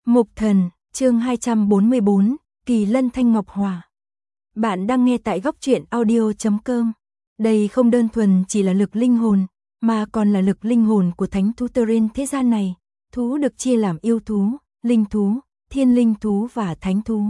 Mục Thần, chương 244, Kỳ Lân Thanh Ngọc Hỏa. Bạn đang nghe tại góc truyện audio.com. Đây không đơn thuần chỉ là lực linh hồn, mà còn là lực linh hồn của thánh thú trên thế gian này. Thú được chia làm yêu thú, linh thú, thiên linh thú và thánh thú.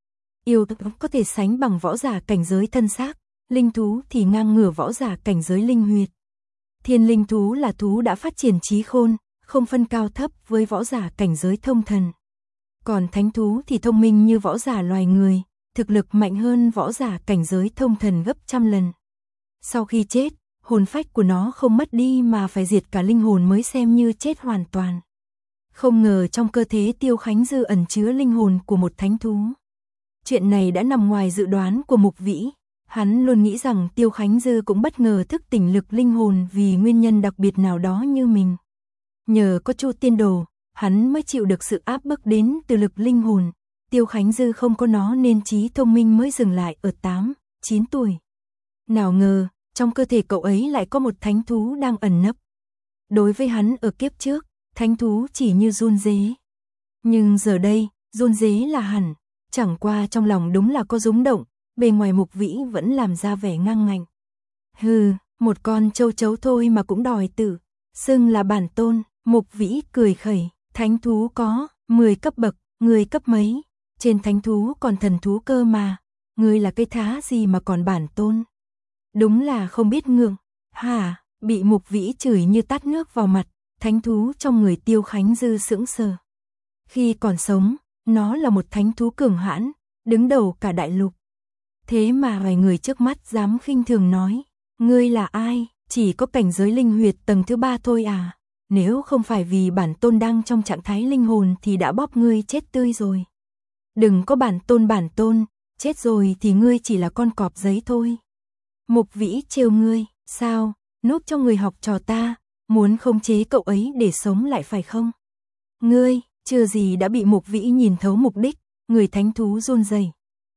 Yêu thú có thể sánh bằng võ giả cảnh giới thân xác, linh thú thì ngang ngửa võ giả cảnh giới linh huyệt. Thiên linh thú là thú đã phát triển trí khôn, không phân cao thấp với võ giả cảnh giới thông thần. Còn thánh thú thì thông minh như võ giả loài người, thực lực mạnh hơn võ giả cảnh giới thông thần gấp trăm lần. Sau khi chết, hồn phách của nó không mất đi mà phải diệt cả linh hồn mới xem như chết hoàn toàn. Không ngờ trong cơ thể Tiêu Khánh Dư ẩn chứa linh hồn của một thánh thú. Chuyện này đã nằm ngoài dự đoán của Mục Vĩ. Hắn luôn nghĩ rằng Tiêu Khánh Dư cũng bất ngờ thức tỉnh lực linh hồn vì nguyên nhân đặc biệt nào đó như mình. Nhờ có Chu Tiên Đồ, hắn mới chịu được sự áp bức đến từ lực linh hồn. Tiêu Khánh Dư không có nó nên trí thông minh mới dừng lại ở 8, 9 tuổi. Nào ngờ, trong cơ thể cậu ấy lại có một thánh thú đang ẩn nấp. Đối với hắn ở kiếp trước, thánh thú chỉ như run rế. Nhưng giờ đây, run rế là hẳn, chẳng qua trong lòng đúng là có rúng động, bề ngoài Mục Vĩ vẫn làm ra vẻ ngang ngạnh. Hừ, một con châu chấu thôi mà cũng đòi tự xưng là bản tôn. Mục Vĩ cười khẩy, thánh thú có 10 cấp bậc, người cấp mấy? Trên thánh thú còn thần thú cơ mà, ngươi là cái thá gì mà còn bản tôn? Đúng là không biết ngượng. Hả? Bị Mục Vĩ chửi như tát nước vào mặt, thánh thú trong người Tiêu Khánh Dư sững sờ. Khi còn sống, nó là một thánh thú cường hãn, đứng đầu cả đại lục. Thế mà vài người trước mắt dám khinh thường nói, ngươi là ai? Chỉ có cảnh giới linh huyệt tầng thứ 3 thôi à? Nếu không phải vì bản tôn đang trong trạng thái linh hồn thì đã bóp ngươi chết tươi rồi. Đừng có bản tôn, chết rồi thì ngươi chỉ là con cọp giấy thôi. Mục Vĩ trêu ngươi, sao, núp trong người học trò ta, muốn khống chế cậu ấy để sống lại phải không? Ngươi, chưa gì đã bị Mục Vĩ nhìn thấu mục đích, người thánh thú run rẩy.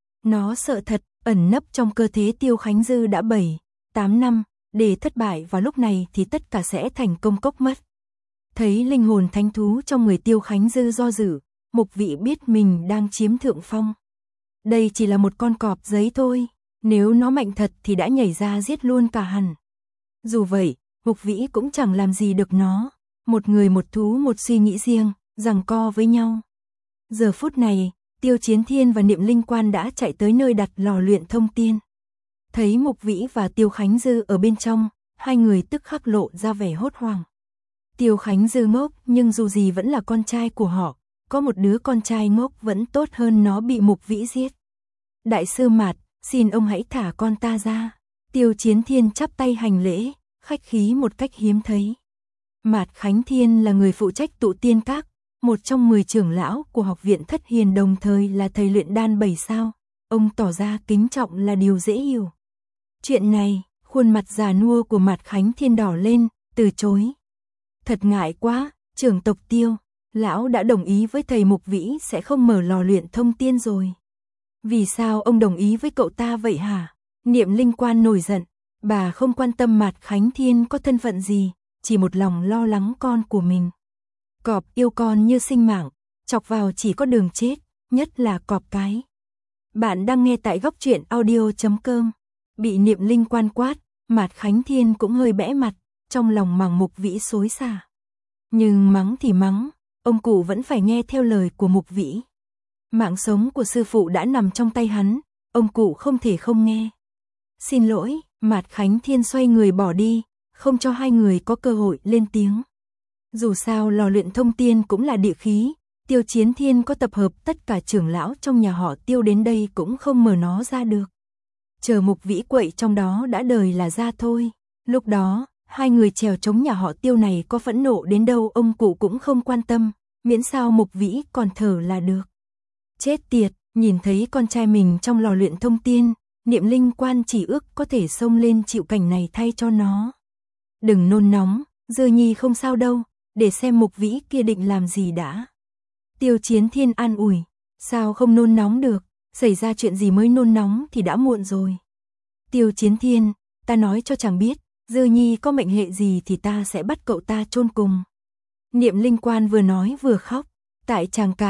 Nó sợ thật, ẩn nấp trong cơ thể Tiêu Khánh Dư đã 7, 8 năm, để thất bại vào lúc này thì tất cả sẽ thành công cốc mất. Thấy linh hồn thánh thú trong người Tiêu Khánh Dư do dự, Mục Vĩ biết mình đang chiếm thượng phong. Đây chỉ là một con cọp giấy thôi, nếu nó mạnh thật thì đã nhảy ra giết luôn cả hẳn. Dù vậy, Mục Vĩ cũng chẳng làm gì được nó, một người một thú một suy nghĩ riêng, giằng co với nhau. Giờ phút này, Tiêu Chiến Thiên và Niệm Linh Quan đã chạy tới nơi đặt lò luyện thông tiên. Thấy Mục Vĩ và Tiêu Khánh Dư ở bên trong, hai người tức khắc lộ ra vẻ hốt hoảng. Tiêu Khánh Dư ngốc nhưng dù gì vẫn là con trai của họ, có một đứa con trai ngốc vẫn tốt hơn nó bị Mục Vĩ giết. Đại sư Mạt, xin ông hãy thả con ta ra. Tiêu Chiến Thiên chắp tay hành lễ, khách khí một cách hiếm thấy. Mạt Khánh Thiên là người phụ trách tụ tiên các, một trong 10 trưởng lão của học viện Thất Hiền đồng thời là thầy luyện đan 7 sao. Ông tỏ ra kính trọng là điều dễ hiểu. Chuyện này, khuôn mặt già nua của Mạt Khánh Thiên đỏ lên, từ chối. Thật ngại quá, trưởng tộc Tiêu, lão đã đồng ý với thầy Mục Vĩ sẽ không mở lò luyện thông tiên rồi. Vì sao ông đồng ý với cậu ta vậy hả? Niệm Linh Quan nổi giận, bà không quan tâm Mạt Khánh Thiên có thân phận gì, chỉ một lòng lo lắng con của mình. Cọp yêu con như sinh mạng, chọc vào chỉ có đường chết, nhất là cọp cái. Bạn đang nghe tại góc truyện audio.com. Bị Niệm Linh Quan quát, Mạt Khánh Thiên cũng hơi bẽ mặt, trong lòng màng Mục Vĩ xối xả. Nhưng mắng thì mắng, ông cụ vẫn phải nghe theo lời của Mục Vĩ. Mạng sống của sư phụ đã nằm trong tay hắn, ông cụ không thể không nghe. Xin lỗi, Mạt Khánh Thiên xoay người bỏ đi, không cho hai người có cơ hội lên tiếng. Dù sao lò luyện thông tiên cũng là địa khí, Tiêu Chiến Thiên có tập hợp tất cả trưởng lão trong nhà họ Tiêu đến đây cũng không mở nó ra được. Chờ Mục Vĩ quậy trong đó đã đời là ra thôi. Lúc đó, hai người trèo chống nhà họ Tiêu này có phẫn nộ đến đâu ông cụ cũng không quan tâm, miễn sao Mục Vĩ còn thở là được. Chết tiệt, nhìn thấy con trai mình trong lò luyện thông tiên, Niệm Linh Quan chỉ ước có thể xông lên chịu cảnh này thay cho nó. Đừng nôn nóng, Dư Nhi không sao đâu, để xem Mục Vĩ kia định làm gì đã. Tiêu Chiến Thiên an ủi, sao không nôn nóng được, xảy ra chuyện gì mới nôn nóng thì đã muộn rồi. Tiêu Chiến Thiên, ta nói cho chàng biết, Dư Nhi có mệnh hệ gì thì ta sẽ bắt cậu ta chôn cùng. Niệm Linh Quan vừa nói vừa khóc, tại chàng cả,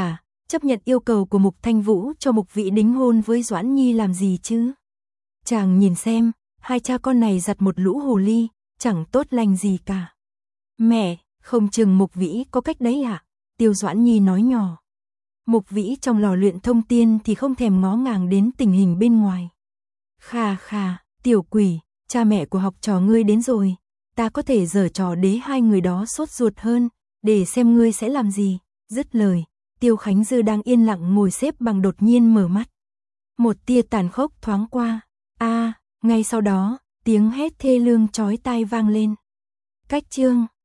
chấp nhận yêu cầu của Mục Thanh Vũ cho Mục Vĩ đính hôn với Doãn Nhi làm gì chứ? Chàng nhìn xem, hai cha con này giặt một lũ hồ ly, chẳng tốt lành gì cả. Mẹ, không chừng Mục Vĩ có cách đấy ạ, Tiêu Doãn Nhi nói nhỏ. Mục Vĩ trong lò luyện thông tiên thì không thèm ngó ngàng đến tình hình bên ngoài. Khà khà, tiểu quỷ, cha mẹ của học trò ngươi đến rồi, ta có thể giở trò đế hai người đó sốt ruột hơn, để xem ngươi sẽ làm gì. Dứt lời, Tiêu Khánh Dư đang yên lặng ngồi xếp bằng đột nhiên mở mắt. Một tia tàn khốc thoáng qua, ngay sau đó, tiếng hét thê lương chói tai vang lên. Cách chương